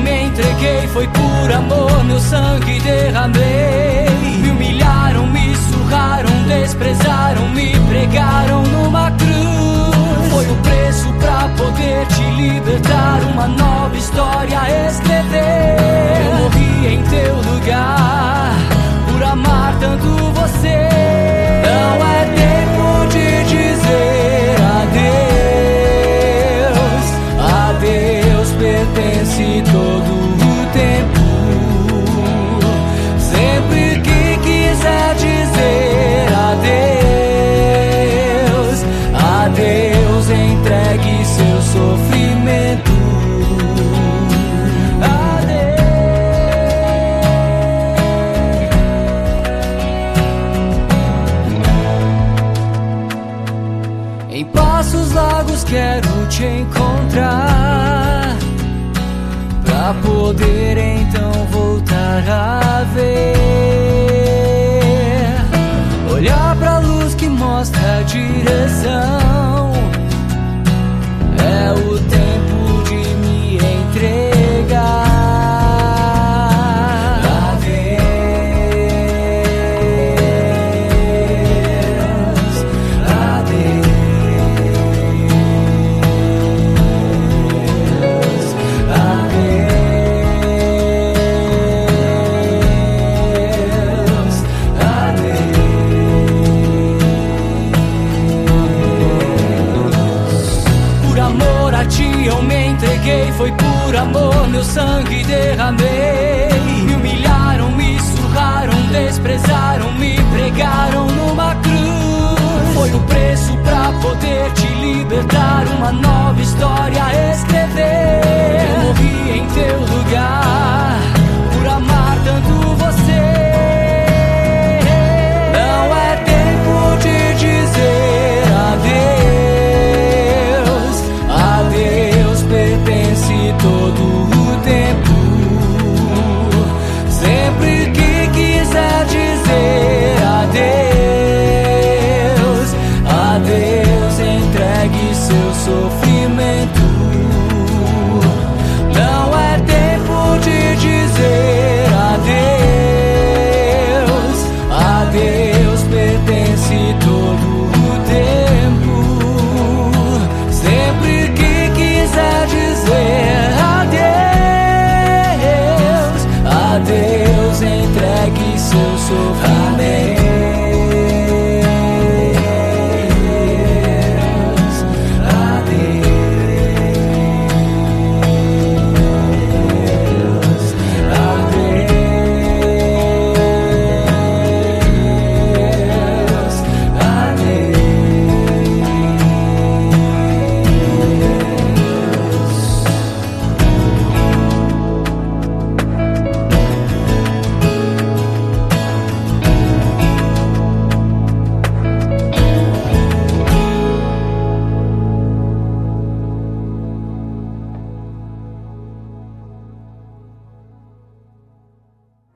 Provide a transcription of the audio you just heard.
me entreguei, foi por amor, meu sangue derramei. Me humilharam, me surraram, desprezaram, me pregaram numa cruz. Foi o preço pra poder te libertar, uma nova história escrever. Eu morri em teu lugar, por amar tanto você. Não é tempo de dizer adeus. A Deus pertence todo o tempo. Sempre que quiser dizer adeus, a Deus entregue seu sofrimento. Em Passos Largos quero te encontrar, pra poder então voltar a ver. Olhar pra luz que mostra a direção. É o tempo de me entregar. Eu me entreguei, foi por amor, meu sangue derramei. Me humilharam, me surraram, desprezaram, me pregaram numa cruz. Foi o preço pra poder te libertar, uma nova história escrever. Eu morri em teu lugar, por amar tanto você. Não é tempo de dizer adeus. Adeus pertence todo o tempo. Sempre que quiser dizer adeus, a Deus entregue seu sofrimento. Não é tempo de dizer adeus, a Deus pertence todo o tempo. Sempre que quiser dizer adeus, a Deus entregue seu sofrimento.